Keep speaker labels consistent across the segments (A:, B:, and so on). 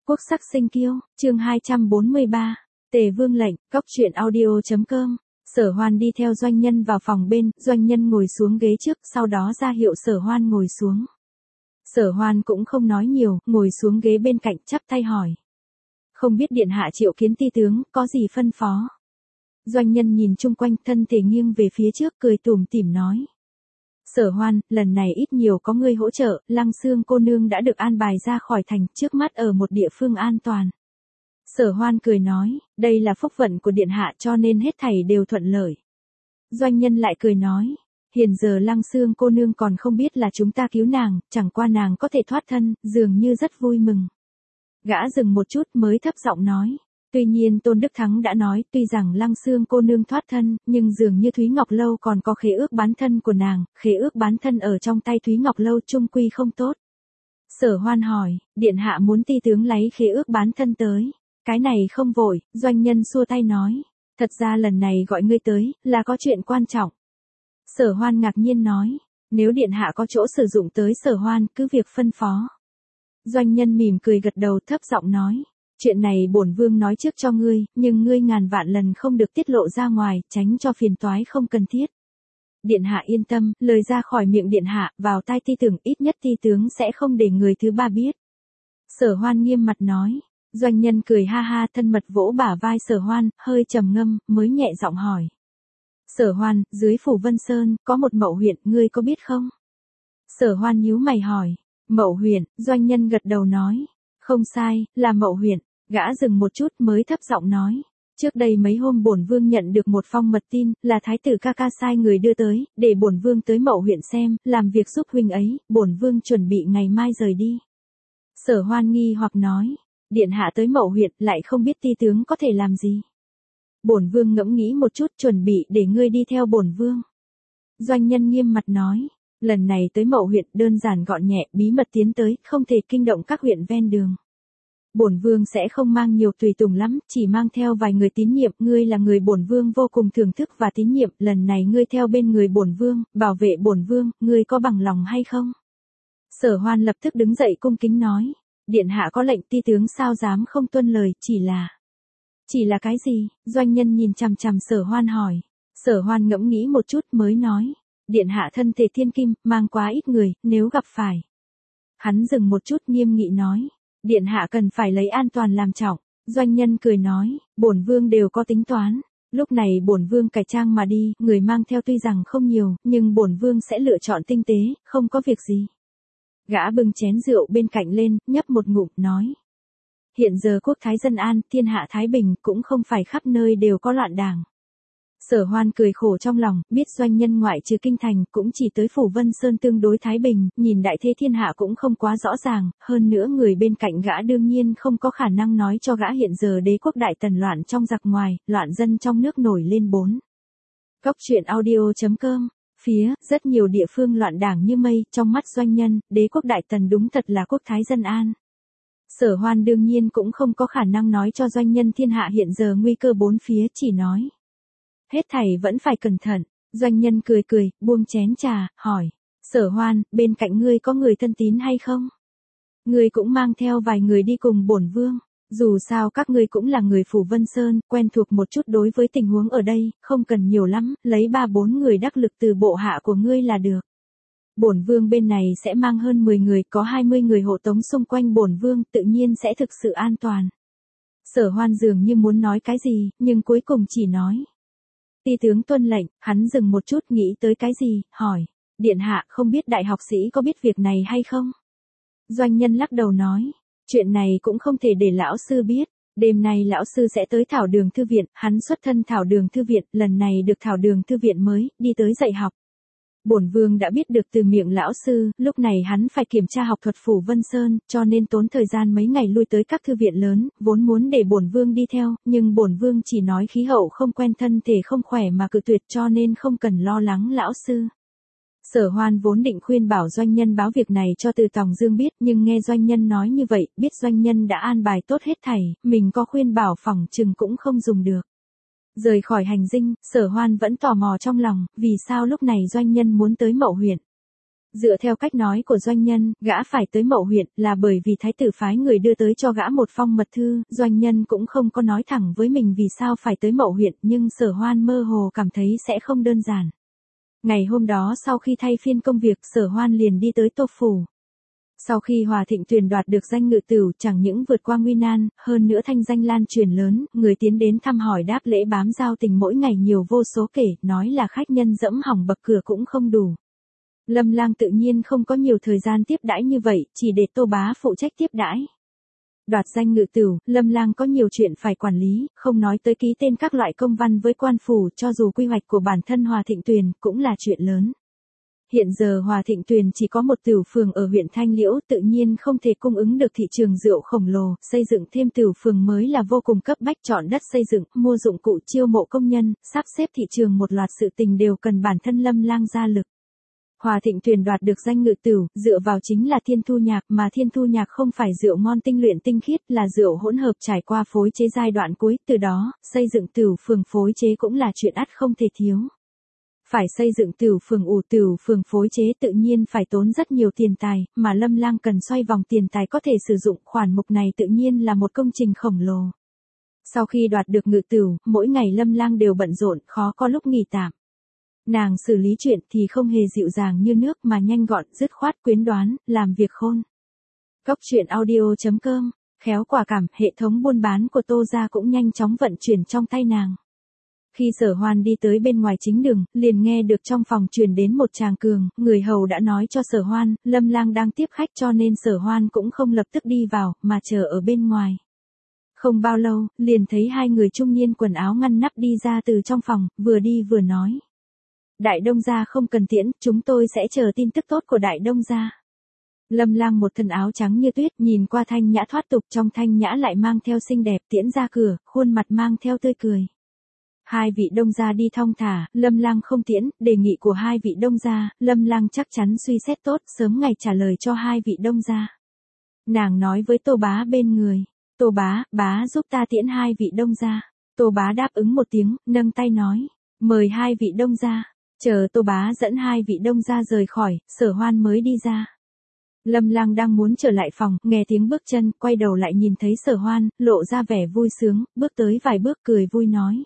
A: Quốc sắc sinh kiêu, chương 243, Tề Vương lệnh, Cóc truyện audio.com. Sở Hoan đi theo doanh nhân vào phòng bên, doanh nhân ngồi xuống ghế trước, sau đó ra hiệu Sở Hoan ngồi xuống. Sở Hoan cũng không nói nhiều, ngồi xuống ghế bên cạnh chắp tay hỏi. Không biết điện hạ triệu kiến ti tướng, có gì phân phó? Doanh nhân nhìn chung quanh, thân thể nghiêng về phía trước, cười tủm tỉm nói. Sở Hoan, lần này ít nhiều có ngươi hỗ trợ, Lăng Xương cô nương đã được an bài ra khỏi thành, trước mắt ở một địa phương an toàn. Sở Hoan cười nói, đây là phúc vận của điện hạ cho nên hết thảy đều thuận lợi. Doanh nhân lại cười nói, hiện giờ Lăng Xương cô nương còn không biết là chúng ta cứu nàng, chẳng qua nàng có thể thoát thân, dường như rất vui mừng. Gã dừng một chút mới thấp giọng nói. Tuy nhiên Tôn Đức Thắng đã nói, tuy rằng Lăng Xương cô nương thoát thân, nhưng dường như Thúy Ngọc Lâu còn có khế ước bán thân của nàng, khế ước bán thân ở trong tay Thúy Ngọc Lâu chung quy không tốt. Sở Hoan hỏi, điện hạ muốn ti tướng lấy khế ước bán thân tới. Cái này không vội, doanh nhân xua tay nói, thật ra lần này gọi ngươi tới, là có chuyện quan trọng. Sở Hoan ngạc nhiên nói, nếu điện hạ có chỗ sử dụng tới Sở Hoan, cứ việc phân phó. Doanh nhân mỉm cười gật đầu thấp giọng nói. Chuyện này bổn vương nói trước cho ngươi, nhưng ngươi ngàn vạn lần không được tiết lộ ra ngoài, tránh cho phiền toái không cần thiết. Điện hạ yên tâm, lời ra khỏi miệng điện hạ, vào tai ti tưởng ít nhất ti tướng sẽ không để người thứ ba biết. Sở Hoan nghiêm mặt nói. Doanh nhân cười ha ha thân mật vỗ bả vai Sở Hoan, hơi trầm ngâm, mới nhẹ giọng hỏi. Sở Hoan, dưới phủ Vân Sơn, có một Mậu huyện, ngươi có biết không? Sở Hoan nhíu mày hỏi. Mậu huyện, doanh nhân gật đầu nói. Không sai, là Mậu huyện. Gã dừng một chút mới thấp giọng nói. Trước đây mấy hôm bổn vương nhận được một phong mật tin, là thái tử ca ca sai người đưa tới, để bổn vương tới Mậu huyện xem, làm việc giúp huynh ấy, bổn vương chuẩn bị ngày mai rời đi. Sở Hoan nghi hoặc nói. Điện hạ tới Mậu huyện, lại không biết ti tướng có thể làm gì. Bổn vương ngẫm nghĩ một chút, chuẩn bị để ngươi đi theo bổn vương. Doanh nhân nghiêm mặt nói. Lần này tới Mậu huyện đơn giản gọn nhẹ, bí mật tiến tới, không thể kinh động các huyện ven đường. Bổn vương sẽ không mang nhiều tùy tùng lắm, chỉ mang theo vài người tín nhiệm, ngươi là người bổn vương vô cùng thưởng thức và tín nhiệm, lần này ngươi theo bên người bổn vương, bảo vệ bổn vương, ngươi có bằng lòng hay không? Sở Hoan lập tức đứng dậy cung kính nói, điện hạ có lệnh ti tướng sao dám không tuân lời, chỉ là cái gì? Doanh nhân nhìn chằm chằm Sở Hoan hỏi. Sở Hoan ngẫm nghĩ một chút mới nói, điện hạ thân thể thiên kim, mang quá ít người, nếu gặp phải. Hắn dừng một chút nghiêm nghị nói. Điện hạ cần phải lấy an toàn làm trọng. Doanh nhân cười nói, bổn vương đều có tính toán. Lúc này bổn vương cải trang mà đi, người mang theo tuy rằng không nhiều, nhưng bổn vương sẽ lựa chọn tinh tế, không có việc gì. Gã bưng chén rượu bên cạnh lên, nhấp một ngụm, nói. Hiện giờ quốc thái dân an, thiên hạ thái bình, cũng không phải khắp nơi đều có loạn đảng. Sở Hoan cười khổ trong lòng, biết doanh nhân ngoại trừ kinh thành, cũng chỉ tới phủ Vân Sơn tương đối thái bình, nhìn đại thế thiên hạ cũng không quá rõ ràng, hơn nữa người bên cạnh gã đương nhiên không có khả năng nói cho gã hiện giờ đế quốc đại tần loạn trong giặc ngoài, loạn dân trong nước nổi lên 4. Cóc truyện audio.com. Phía, rất nhiều địa phương loạn đảng như mây, trong mắt doanh nhân, đế quốc đại tần đúng thật là quốc thái dân an. Sở Hoan đương nhiên cũng không có khả năng nói cho doanh nhân thiên hạ hiện giờ nguy cơ 4 phía, chỉ nói. Hết thảy vẫn phải cẩn thận. Doanh nhân cười cười, buông chén trà, hỏi. Sở Hoan, bên cạnh ngươi có người thân tín hay không? Ngươi cũng mang theo vài người đi cùng bổn vương. Dù sao các ngươi cũng là người phủ Vân Sơn, quen thuộc một chút đối với tình huống ở đây, không cần nhiều lắm, lấy 3-4 người đắc lực từ bộ hạ của ngươi là được. Bổn vương bên này sẽ mang hơn 10 người, có 20 người hộ tống xung quanh bổn vương, tự nhiên sẽ thực sự an toàn. Sở Hoan dường như muốn nói cái gì, nhưng cuối cùng chỉ nói. Ti tướng tuân lệnh, hắn dừng một chút nghĩ tới cái gì, hỏi. Điện hạ không biết đại học sĩ có biết việc này hay không? Doanh nhân lắc đầu nói. Chuyện này cũng không thể để lão sư biết. Đêm nay lão sư sẽ tới Thảo Đường Thư Viện, hắn xuất thân Thảo Đường Thư Viện, lần này được Thảo Đường Thư Viện mới, đi tới dạy học. Bổn vương đã biết được từ miệng lão sư, lúc này hắn phải kiểm tra học thuật phủ Vân Sơn, cho nên tốn thời gian mấy ngày lui tới các thư viện lớn, vốn muốn để bổn vương đi theo, nhưng bổn vương chỉ nói khí hậu không quen thân thể không khỏe mà cự tuyệt cho nên không cần lo lắng lão sư. Sở Hoan vốn định khuyên bảo doanh nhân báo việc này cho Từ Tòng Dương biết, nhưng nghe doanh nhân nói như vậy, biết doanh nhân đã an bài tốt hết thảy, mình có khuyên bảo phỏng chừng cũng không dùng được. Rời khỏi hành dinh, Sở Hoan vẫn tò mò trong lòng, vì sao lúc này doanh nhân muốn tới Mậu huyện. Dựa theo cách nói của doanh nhân, gã phải tới Mậu huyện là bởi vì thái tử phái người đưa tới cho gã một phong mật thư, doanh nhân cũng không có nói thẳng với mình vì sao phải tới Mậu huyện, nhưng Sở Hoan mơ hồ cảm thấy sẽ không đơn giản. Ngày hôm đó sau khi thay phiên công việc, Sở Hoan liền đi tới Tô Phủ. Sau khi Hòa Thịnh Tuyền đoạt được danh ngự tửu, chẳng những vượt qua nguy nan, hơn nữa thanh danh lan truyền lớn, người tiến đến thăm hỏi đáp lễ bám giao tình mỗi ngày nhiều vô số kể, nói là khách nhân dẫm hỏng bậc cửa cũng không đủ. Lâm Lang tự nhiên không có nhiều thời gian tiếp đãi như vậy, chỉ để Tô Bá phụ trách tiếp đãi. Đoạt danh ngự tửu, Lâm Lang có nhiều chuyện phải quản lý, không nói tới ký tên các loại công văn với quan phủ, cho dù quy hoạch của bản thân Hòa Thịnh Tuyền cũng là chuyện lớn. Hiện giờ Hòa Thịnh Tuyền chỉ có một tửu phường ở huyện Thanh Liễu, tự nhiên không thể cung ứng được thị trường rượu khổng lồ, xây dựng thêm tửu phường mới là vô cùng cấp bách, chọn đất xây dựng, mua dụng cụ, chiêu mộ công nhân, sắp xếp thị trường, một loạt sự tình đều cần bản thân Lâm Lang ra lực. Hòa Thịnh Tuyền đoạt được danh ngự tửu, dựa vào chính là Thiên Thu Nhạc, mà Thiên Thu Nhạc không phải rượu ngon tinh luyện tinh khiết, là rượu hỗn hợp trải qua phối chế giai đoạn cuối, từ đó, xây dựng tửu phường phối chế cũng là chuyện ắt không thể thiếu. Phải xây dựng tửu phường phối chế tự nhiên phải tốn rất nhiều tiền tài, mà Lâm Lang cần xoay vòng tiền tài có thể sử dụng, khoản mục này tự nhiên là một công trình khổng lồ. Sau khi đoạt được ngự tửu, mỗi ngày Lâm Lang đều bận rộn, khó có lúc nghỉ tạm. Nàng xử lý chuyện thì không hề dịu dàng như nước mà nhanh gọn, dứt khoát, quyết đoán, làm việc khôn. Cốc truyện audio.com, khéo quả cảm, hệ thống buôn bán của Tô gia cũng nhanh chóng vận chuyển trong tay nàng. Khi Sở Hoan đi tới bên ngoài chính đường, liền nghe được trong phòng truyền đến một tràng cường, người hầu đã nói cho Sở Hoan, Lâm Lang đang tiếp khách, cho nên Sở Hoan cũng không lập tức đi vào, mà chờ ở bên ngoài. Không bao lâu, liền thấy hai người trung niên quần áo ngăn nắp đi ra từ trong phòng, vừa đi vừa nói. Đại Đông gia không cần tiễn, chúng tôi sẽ chờ tin tức tốt của Đại Đông gia. Lâm Lang một thân áo trắng như tuyết, nhìn qua thanh nhã thoát tục, trong thanh nhã lại mang theo xinh đẹp, tiễn ra cửa, khuôn mặt mang theo tươi cười. Hai vị Đông gia đi thong thả, Lâm Lang không tiễn, đề nghị của hai vị Đông gia, Lâm Lang chắc chắn suy xét tốt, sớm ngày trả lời cho hai vị Đông gia. Nàng nói với Tô Bá bên người, Tô Bá, bá giúp ta tiễn hai vị Đông gia. Tô Bá đáp ứng một tiếng, nâng tay nói, mời hai vị Đông gia. Chờ Tô Bá dẫn hai vị Đông gia rời khỏi, Sở Hoan mới đi ra. Lâm Lang đang muốn trở lại phòng, nghe tiếng bước chân, quay đầu lại nhìn thấy Sở Hoan, lộ ra vẻ vui sướng, bước tới vài bước cười vui nói.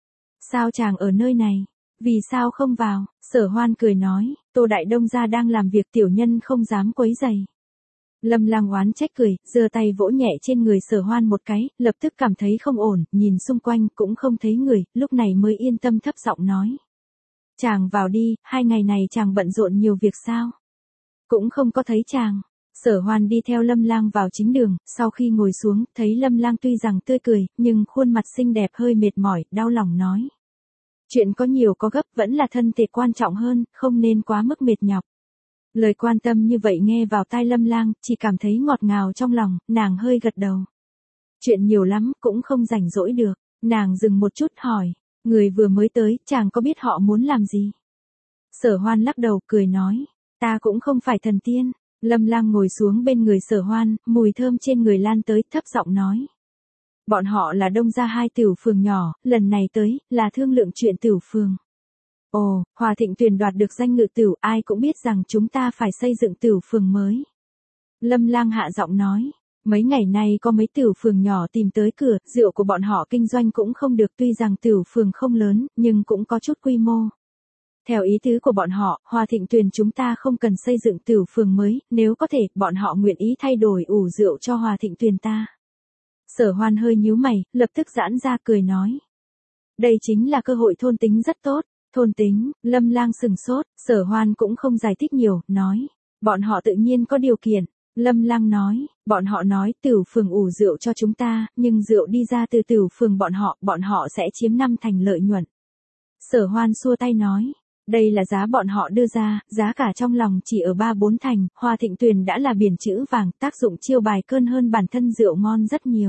A: Sao chàng ở nơi này? Vì sao không vào? Sở Hoan cười nói, Tô Đại Đông gia đang làm việc, tiểu nhân không dám quấy rầy. Lâm Lang oán trách cười, giơ tay vỗ nhẹ trên người Sở Hoan một cái, lập tức cảm thấy không ổn, nhìn xung quanh cũng không thấy người, lúc này mới yên tâm thấp giọng nói. Chàng vào đi, 2 ngày này chàng bận rộn nhiều việc sao? Cũng không có thấy chàng. Sở Hoan đi theo Lâm Lang vào chính đường, sau khi ngồi xuống, thấy Lâm Lang tuy rằng tươi cười, nhưng khuôn mặt xinh đẹp hơi mệt mỏi, đau lòng nói. Chuyện có nhiều có gấp, vẫn là thân thể quan trọng hơn, không nên quá mức mệt nhọc. Lời quan tâm như vậy nghe vào tai Lâm Lang, chỉ cảm thấy ngọt ngào trong lòng, nàng hơi gật đầu. Chuyện nhiều lắm, cũng không rảnh rỗi được. Nàng dừng một chút hỏi. Người vừa mới tới, chàng có biết họ muốn làm gì? Sở Hoan lắc đầu, cười nói. Ta cũng không phải thần tiên. Lâm Lang ngồi xuống bên người Sở Hoan, mùi thơm trên người lan tới, thấp giọng nói. Bọn họ là Đông gia 2 tửu phường nhỏ, lần này tới, là thương lượng chuyện tửu phường. Ồ, Hòa Thịnh Tuyền đoạt được danh ngự tửu, ai cũng biết rằng chúng ta phải xây dựng tửu phường mới. Lâm Lang hạ giọng nói. Mấy ngày nay có mấy tửu phường nhỏ tìm tới cửa, rượu của bọn họ kinh doanh cũng không được, tuy rằng tửu phường không lớn, nhưng cũng có chút quy mô. Theo ý tứ của bọn họ, Hòa Thịnh Tuyền chúng ta không cần xây dựng tửu phường mới, nếu có thể, bọn họ nguyện ý thay đổi ủ rượu cho Hòa Thịnh Tuyền ta. Sở Hoan hơi nhíu mày, lập tức giãn ra cười nói. Đây chính là cơ hội thôn tính rất tốt. Thôn tính, Lâm Lang sừng sốt, Sở Hoan cũng không giải thích nhiều, nói. Bọn họ tự nhiên có điều kiện. Lâm Lang nói, bọn họ nói tửu phường ủ rượu cho chúng ta, nhưng rượu đi ra từ tửu phường bọn họ sẽ chiếm 5 thành lợi nhuận. Sở Hoan xua tay nói, đây là giá bọn họ đưa ra, giá cả trong lòng chỉ ở 3-4 thành, Hòa Thịnh Tuyền đã là biển chữ vàng, tác dụng chiêu bài cơn hơn bản thân rượu ngon rất nhiều.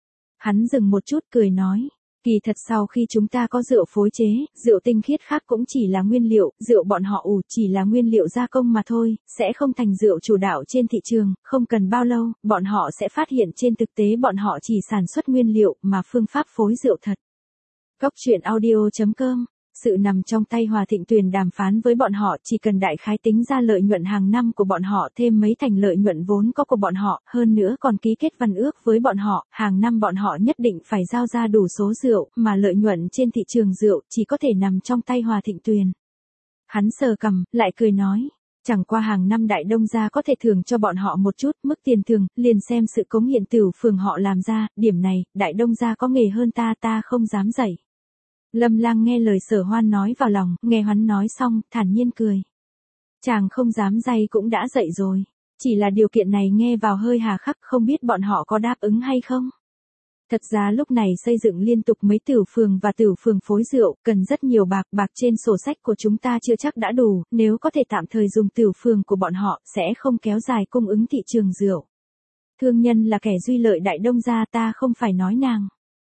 A: Hắn dừng một chút cười nói. Kỳ thật sau khi chúng ta có rượu phối chế, rượu tinh khiết khác cũng chỉ là nguyên liệu, rượu bọn họ ủ chỉ là nguyên liệu gia công mà thôi, sẽ không thành rượu chủ đạo trên thị trường, không cần bao lâu, bọn họ sẽ phát hiện trên thực tế bọn họ chỉ sản xuất nguyên liệu mà phương pháp phối rượu thật. Cốc truyện audio.com sự nằm trong tay Hòa Thịnh Tuyền đàm phán với bọn họ, chỉ cần đại khái tính ra lợi nhuận hàng năm của bọn họ thêm mấy thành lợi nhuận vốn có của bọn họ, hơn nữa còn ký kết văn ước với bọn họ, hàng năm bọn họ nhất định phải giao ra đủ số rượu, mà lợi nhuận trên thị trường rượu chỉ có thể nằm trong tay Hòa Thịnh Tuyền. Hắn sờ cằm, lại cười nói. Chẳng qua hàng năm Đại Đông gia có thể thưởng cho bọn họ một chút mức tiền thưởng, liền xem sự cống hiến Tửu Phường họ làm ra, điểm này, Đại Đông gia có nghề hơn ta không dám dạy. Lâm Lang nghe lời Sở Hoan nói vào lòng, nghe hắn nói xong, thản nhiên cười. Chàng không dám dạy cũng đã dạy rồi, chỉ là điều kiện này nghe vào hơi hà khắc, không biết bọn họ có đáp ứng hay không. Thật ra lúc này xây dựng liên tục mấy Tửu Phường và Tửu Phường phối rượu, cần rất nhiều bạc trên sổ sách của chúng ta chưa chắc đã đủ, nếu có thể tạm thời dùng Tửu Phường của bọn họ, sẽ không kéo dài cung ứng thị trường rượu. Thương nhân là kẻ duy lợi Đại Đông gia, ta không phải nói nàng.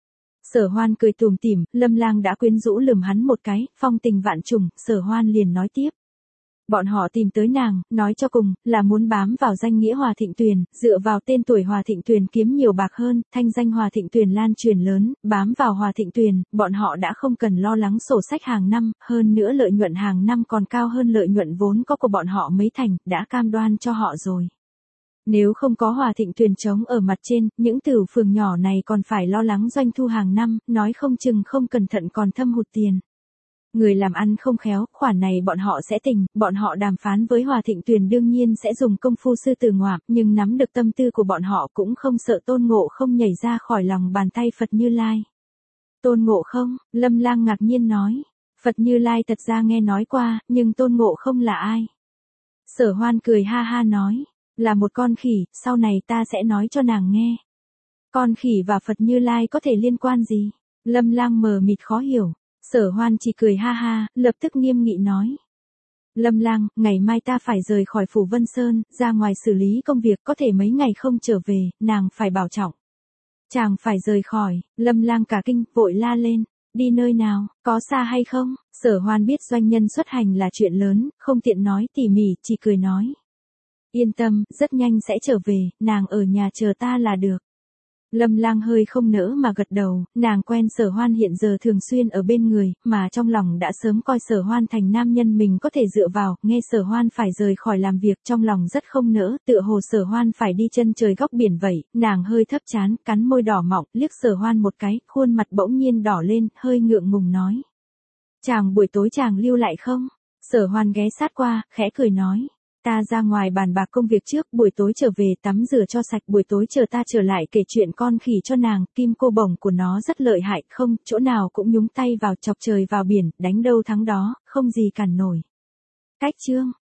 A: Sở Hoan cười tủm tỉm, Lâm Lang đã quyến rũ lườm hắn một cái, phong tình vạn trùng, Sở Hoan liền nói tiếp. Bọn họ tìm tới nàng, nói cho cùng, là muốn bám vào danh nghĩa Hòa Thịnh Tuyền, dựa vào tên tuổi Hòa Thịnh Tuyền kiếm nhiều bạc hơn, thanh danh Hòa Thịnh Tuyền lan truyền lớn, bám vào Hòa Thịnh Tuyền, bọn họ đã không cần lo lắng sổ sách hàng năm, hơn nữa lợi nhuận hàng năm còn cao hơn lợi nhuận vốn có của bọn họ mấy thành, đã cam đoan cho họ rồi. Nếu không có Hòa Thịnh Tuyền trống ở mặt trên, những Tửu Phường nhỏ này còn phải lo lắng doanh thu hàng năm, nói không chừng không cẩn thận còn thâm hụt tiền. Người làm ăn không khéo, khoản này bọn họ sẽ tình, bọn họ đàm phán với Hòa Thịnh Tuyền đương nhiên sẽ dùng công phu sư tử ngoạm, nhưng nắm được tâm tư của bọn họ cũng không sợ Tôn Ngộ Không nhảy ra khỏi lòng bàn tay Phật Như Lai. Tôn Ngộ Không, Lâm Lang ngạc nhiên nói, Phật Như Lai thật ra nghe nói qua, nhưng Tôn Ngộ Không là ai? Sở Hoan cười ha ha nói, là một con khỉ, sau này ta sẽ nói cho nàng nghe. Con khỉ và Phật Như Lai có thể liên quan gì? Lâm Lang mờ mịt khó hiểu. Sở Hoan chỉ cười ha ha, lập tức nghiêm nghị nói. Lâm Lang, ngày mai ta phải rời khỏi phủ Vân Sơn, ra ngoài xử lý công việc, có thể mấy ngày không trở về, nàng phải bảo trọng. Chàng phải rời khỏi, Lâm Lang cả kinh, vội la lên. Đi nơi nào, có xa hay không? Sở Hoan biết doanh nhân xuất hành là chuyện lớn, không tiện nói tỉ mỉ, chỉ cười nói. Yên tâm, rất nhanh sẽ trở về, nàng ở nhà chờ ta là được. Lâm Lang hơi không nỡ mà gật đầu, nàng quen Sở Hoan hiện giờ thường xuyên ở bên người, mà trong lòng đã sớm coi Sở Hoan thành nam nhân mình có thể dựa vào, nghe Sở Hoan phải rời khỏi làm việc trong lòng rất không nỡ, tựa hồ Sở Hoan phải đi chân trời góc biển vậy, nàng hơi thấp trán, cắn môi đỏ mọng, liếc Sở Hoan một cái, khuôn mặt bỗng nhiên đỏ lên, hơi ngượng ngùng nói. Chàng buổi tối chàng lưu lại không? Sở Hoan ghé sát qua, khẽ cười nói. Ta ra ngoài bàn bạc công việc trước, buổi tối trở về tắm rửa cho sạch, buổi tối chờ ta trở lại kể chuyện con khỉ cho nàng, kim cô bổng của nó rất lợi hại, không, chỗ nào cũng nhúng tay vào, chọc trời vào biển, đánh đâu thắng đó, không gì cản nổi. Cách chương